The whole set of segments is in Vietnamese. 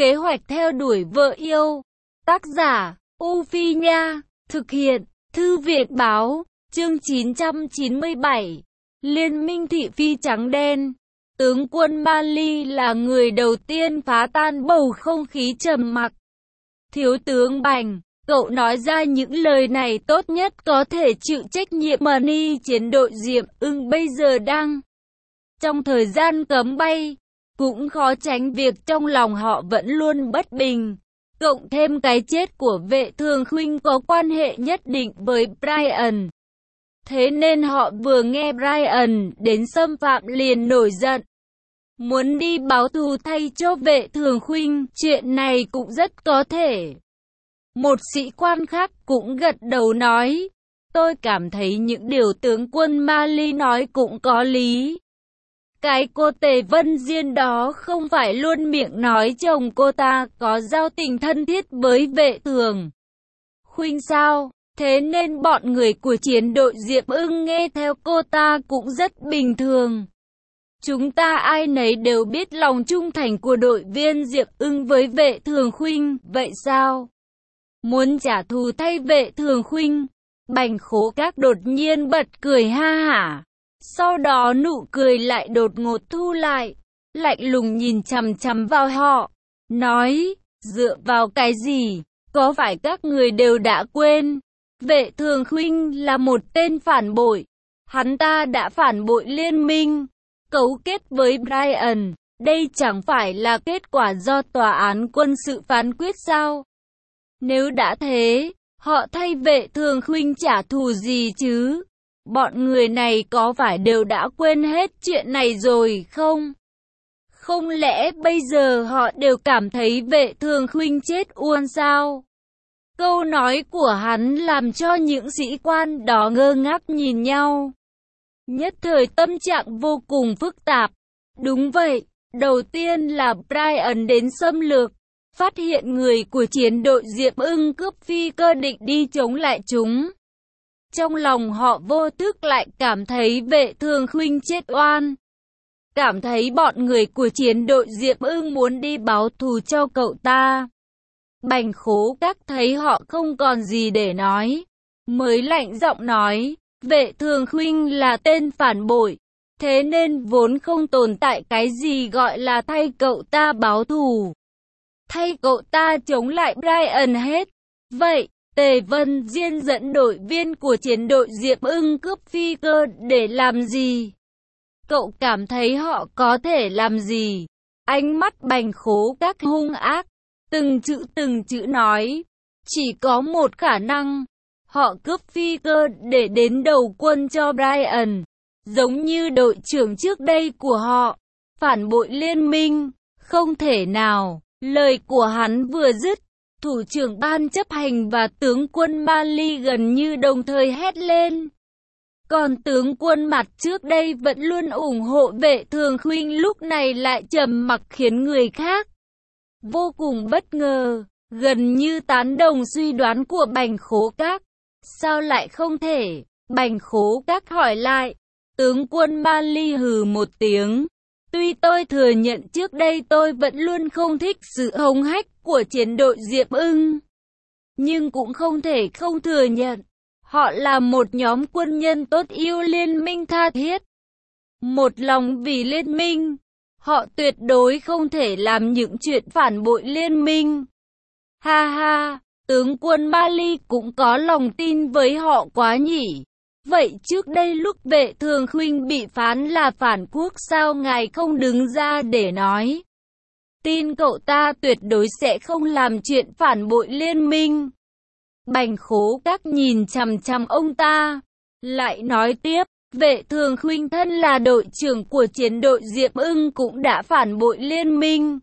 Kế hoạch theo đuổi vợ yêu. Tác giả, U Phi Nha. Thực hiện, Thư viện Báo. Chương 997. Liên minh thị phi trắng đen. Tướng quân Mali là người đầu tiên phá tan bầu không khí trầm mặc. Thiếu tướng Bành, cậu nói ra những lời này tốt nhất có thể chịu trách nhiệm. Mani chiến đội Diệm Ưng bây giờ đang trong thời gian cấm bay, cũng khó tránh việc trong lòng họ vẫn luôn bất bình. Cộng thêm cái chết của Vệ Thường Khuynh có quan hệ nhất định với Brian. Thế nên họ vừa nghe Brian đến xâm phạm liền nổi giận, muốn đi báo thù thay cho Vệ Thường Khuynh. Chuyện này cũng rất có thể. Một sĩ quan khác cũng gật đầu nói, tôi cảm thấy những điều tướng quân Mali nói cũng có lý. Cái cô Tề Vân Diên đó không phải luôn miệng nói chồng cô ta có giao tình thân thiết với Vệ Thường Khuynh sao? Thế nên bọn người của chiến đội Diệm Ưng nghe theo cô ta cũng rất bình thường. Chúng ta ai nấy đều biết lòng trung thành của đội viên Diệm Ưng với Vệ Thường Khuynh, vậy sao? Muốn trả thù thay Vệ Thường Khuynh? Bành Khố Các đột nhiên bật cười ha hả. Sau đó nụ cười lại đột ngột thu lại, lạnh lùng nhìn chằm chằm vào họ, nói, dựa vào cái gì? Có phải các người đều đã quên? Vệ Thường Khuynh là một tên phản bội. Hắn ta đã phản bội liên minh, cấu kết với Brian. Đây chẳng phải là kết quả do tòa án quân sự phán quyết sao? Nếu đã thế, họ thay Vệ Thường Khuynh trả thù gì chứ? Bọn người này có phải đều đã quên hết chuyện này rồi không? Không lẽ bây giờ họ đều cảm thấy Vệ Thường Khuynh chết oan sao? Câu nói của hắn làm cho những sĩ quan đó ngơ ngác nhìn nhau. Nhất thời tâm trạng vô cùng phức tạp. Đúng vậy, đầu tiên là Brian đến xâm lược, phát hiện người của chiến đội Diệm Ưng cướp phi cơ định đi chống lại chúng. Trong lòng họ vô thức lại cảm thấy Vệ Thường Khuynh chết oan. Cảm thấy bọn người của chiến đội Diệm Ưng muốn đi báo thù cho cậu ta. Bành Khố Các thấy họ không còn gì để nói, mới lạnh giọng nói, Vệ Thường Khuynh là tên phản bội. Thế nên vốn không tồn tại cái gì gọi là thay cậu ta báo thù, thay cậu ta chống lại Brian hết. Vậy, Tề Vân Diên dẫn đội viên của chiến đội Diệm Ưng cướp phi cơ để làm gì? Cậu cảm thấy họ có thể làm gì? Ánh mắt Bành Khố Các hung ác, từng chữ nói, chỉ có một khả năng, họ cướp phi cơ để đến đầu quân cho Brian, giống như đội trưởng trước đây của họ, phản bội liên minh, không thể nào. Lời của hắn vừa dứt, thủ trưởng ban chấp hành và tướng quân Mali gần như đồng thời hét lên. Còn tướng quân mặt trước đây vẫn luôn ủng hộ Vệ Thường Khuynh lúc này lại trầm mặc, khiến người khác vô cùng bất ngờ, gần như tán đồng suy đoán của Bành Khố Các. Sao lại không thể? Bành Khố Các hỏi lại. Tướng quân Mali hừ một tiếng. Tuy tôi thừa nhận trước đây tôi vẫn luôn không thích sự hống hách của chiến đội Diệm Ưng, nhưng cũng không thể không thừa nhận, họ là một nhóm quân nhân tốt yêu liên minh tha thiết, một lòng vì liên minh. Họ tuyệt đối không thể làm những chuyện phản bội liên minh. Ha ha, tướng quân Mali cũng có lòng tin với họ quá nhỉ. Vậy trước đây lúc Vệ Thường Khuynh bị phán là phản quốc sao ngài không đứng ra để nói? Tin cậu ta tuyệt đối sẽ không làm chuyện phản bội liên minh. Bành Khố Các nhìn chằm chằm ông ta, lại nói tiếp, Vệ Thường Khuynh thân là đội trưởng của chiến đội Diệm Ưng cũng đã phản bội liên minh.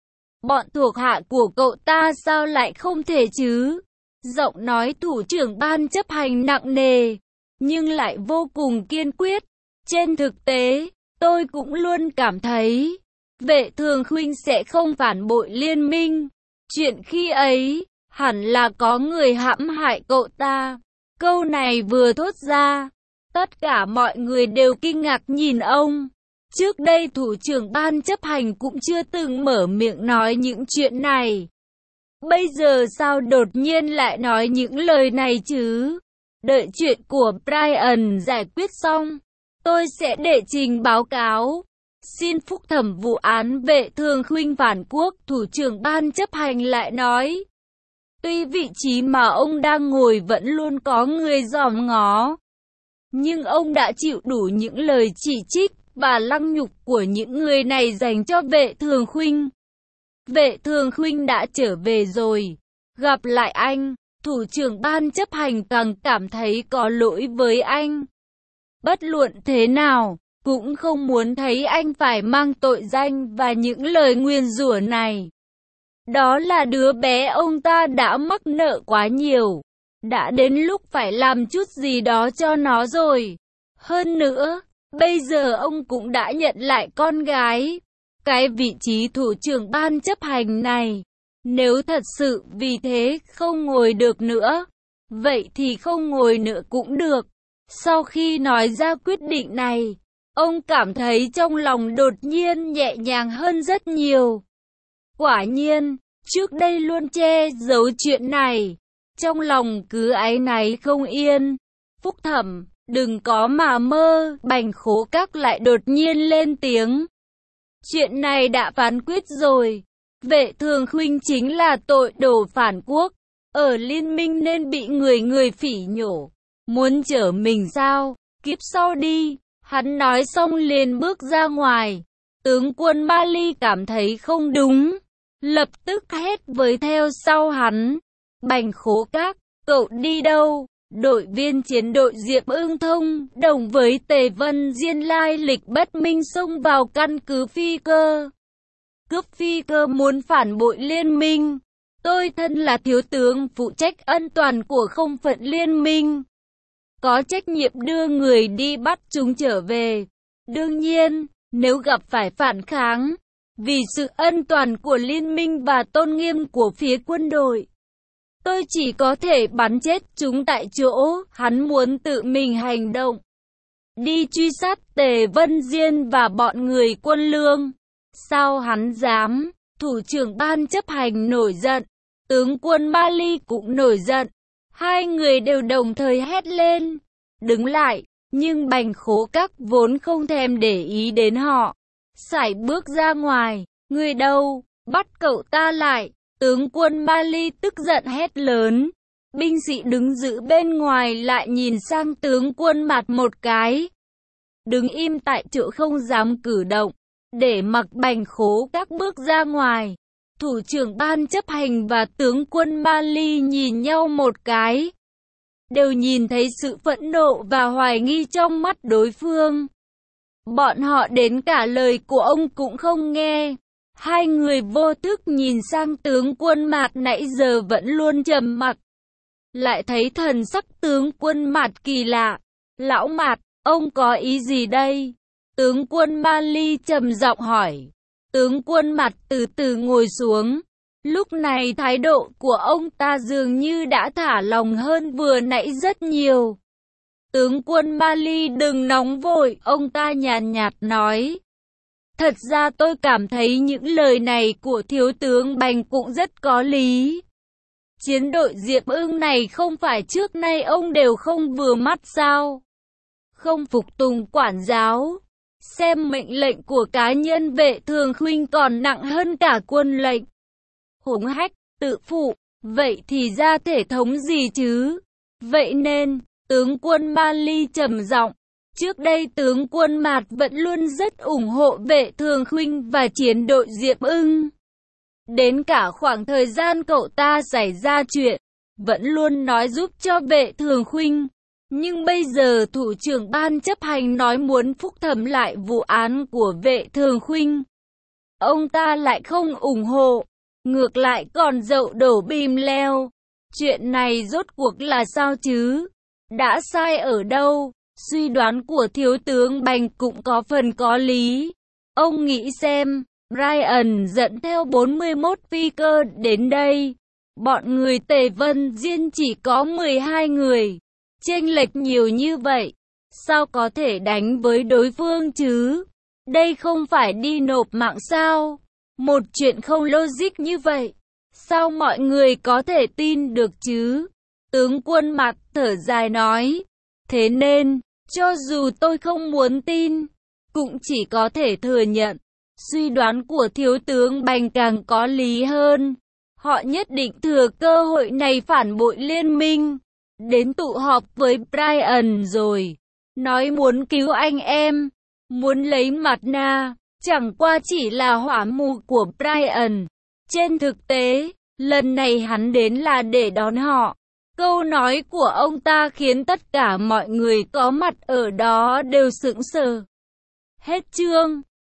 Bọn thuộc hạ của cậu ta sao lại không thể chứ? Giọng nói thủ trưởng ban chấp hành nặng nề, nhưng lại vô cùng kiên quyết. Trên thực tế, tôi cũng luôn cảm thấy Vệ Thường Khuynh sẽ không phản bội liên minh. Chuyện khi ấy, hẳn là có người hãm hại cậu ta. Câu này vừa thốt ra, tất cả mọi người đều kinh ngạc nhìn ông. Trước đây thủ trưởng ban chấp hành cũng chưa từng mở miệng nói những chuyện này. Bây giờ sao đột nhiên lại nói những lời này chứ? Đợi chuyện của Brian giải quyết xong, tôi sẽ đệ trình báo cáo. Xin phúc thẩm vụ án Vệ Thường Khuynh phản quốc, thủ trưởng ban chấp hành lại nói. Tuy vị trí mà ông đang ngồi vẫn luôn có người dòm ngó, nhưng ông đã chịu đủ những lời chỉ trích và lăng nhục của những người này dành cho Vệ Thường Khuynh. Vệ Thường Khuynh đã trở về rồi. Gặp lại anh, thủ trưởng ban chấp hành càng cảm thấy có lỗi với anh. Bất luận thế nào, cũng không muốn thấy anh phải mang tội danh và những lời nguyền rủa này. Đó là đứa bé ông ta đã mắc nợ quá nhiều. Đã đến lúc phải làm chút gì đó cho nó rồi. Hơn nữa, bây giờ ông cũng đã nhận lại con gái. Cái vị trí thủ trưởng ban chấp hành này, nếu thật sự vì thế không ngồi được nữa, vậy thì không ngồi nữa cũng được. Sau khi nói ra quyết định này, ông cảm thấy trong lòng đột nhiên nhẹ nhàng hơn rất nhiều. Quả nhiên, trước đây luôn che giấu chuyện này, trong lòng cứ áy náy không yên. Phúc thẩm, đừng có mà mơ. Bành Khố Các lại đột nhiên lên tiếng. Chuyện này đã phán quyết rồi. Vệ Thường Khuynh chính là tội đồ phản quốc. Ở liên minh nên bị người phỉ nhổ. Muốn chở mình sao? Kiếp sau đi. Hắn nói xong liền bước ra ngoài. Tướng quân Mali cảm thấy không đúng, lập tức hét với theo sau hắn. Bành Khố Các, cậu đi đâu? Đội viên chiến đội Diệp Ưng thông đồng với Tề Vân Diên lai lịch bất minh xông vào căn cứ phi cơ. Cướp phi cơ muốn phản bội liên minh. Tôi thân là thiếu tướng phụ trách an toàn của không phận liên minh, có trách nhiệm đưa người đi bắt chúng trở về. Đương nhiên, nếu gặp phải phản kháng, vì sự an toàn của liên minh và tôn nghiêm của phía quân đội, tôi chỉ có thể bắn chết chúng tại chỗ. Hắn muốn tự mình hành động, đi truy sát Tề Vân Diên và bọn người quân lương. Sao hắn dám? Thủ trưởng ban chấp hành nổi giận, tướng quân Mali cũng nổi giận. Hai người đều đồng thời hét lên, đứng lại. Nhưng Bành Khố Các vốn không thèm để ý đến họ, sải bước ra ngoài. Người đâu? Bắt cậu ta lại! Tướng quân Mali tức giận hét lớn. Binh sĩ đứng giữ bên ngoài lại nhìn sang tướng quân Mạt một cái, đứng im tại chỗ không dám cử động, để mặc Bành Khố Các bước ra ngoài. Thủ trưởng ban chấp hành và tướng quân Mali nhìn nhau một cái, đều nhìn thấy sự phẫn nộ và hoài nghi trong mắt đối phương. Bọn họ đến cả lời của ông cũng không nghe. Hai người vô thức nhìn sang tướng quân Mạt nãy giờ vẫn luôn trầm mặc, lại thấy thần sắc tướng quân Mạt kỳ lạ. Lão Mạt, ông có ý gì đây? Tướng quân Mali trầm giọng hỏi. Tướng quân Mạt từ từ ngồi xuống. Lúc này thái độ của ông ta dường như đã thả lòng hơn vừa nãy rất nhiều. Tướng quân Mali đừng nóng vội, ông ta nhàn nhạt nói. Thật ra tôi cảm thấy những lời này của thiếu tướng Bành cũng rất có lý. Chiến đội Diệp Ưng này không phải trước nay ông đều không vừa mắt sao? Không phục tùng quản giáo, xem mệnh lệnh của cá nhân Vệ Thường Khuynh còn nặng hơn cả quân lệnh. Hống hách, tự phụ, vậy thì ra thể thống gì chứ? Vậy nên, tướng quân Mali trầm giọng. Trước đây tướng quân Mạt vẫn luôn rất ủng hộ Vệ Thường Khuynh và chiến đội Diệp Ưng. Đến cả khoảng thời gian cậu ta xảy ra chuyện, vẫn luôn nói giúp cho Vệ Thường Khuynh. Nhưng bây giờ thủ trưởng ban chấp hành nói muốn phúc thẩm lại vụ án của Vệ Thường Khuynh, ông ta lại không ủng hộ, ngược lại còn dậu đổ bìm leo. Chuyện này rốt cuộc là sao chứ? Đã sai ở đâu? Suy đoán của thiếu tướng Bành cũng có phần có lý. Ông nghĩ xem, Brian dẫn theo 41 phi cơ đến đây. Bọn người Tề Vân Diên chỉ có 12 người. Chênh lệch nhiều như vậy, sao có thể đánh với đối phương chứ? Đây không phải đi nộp mạng sao? Một chuyện không logic như vậy. Sao mọi người có thể tin được chứ? Tướng quân Mạc thở dài nói. Thế nên, cho dù tôi không muốn tin, cũng chỉ có thể thừa nhận. Suy đoán của thiếu tướng Bành càng có lý hơn. Họ nhất định thừa cơ hội này phản bội liên minh. Đến tụ họp với Brian rồi. Nói muốn cứu anh em. Muốn lấy mặt nạ. Chẳng qua chỉ là hỏa mù của Brian. Trên thực tế, lần này hắn đến là để đón họ. Câu nói của ông ta khiến tất cả mọi người có mặt ở đó đều sững sờ. Hết chương.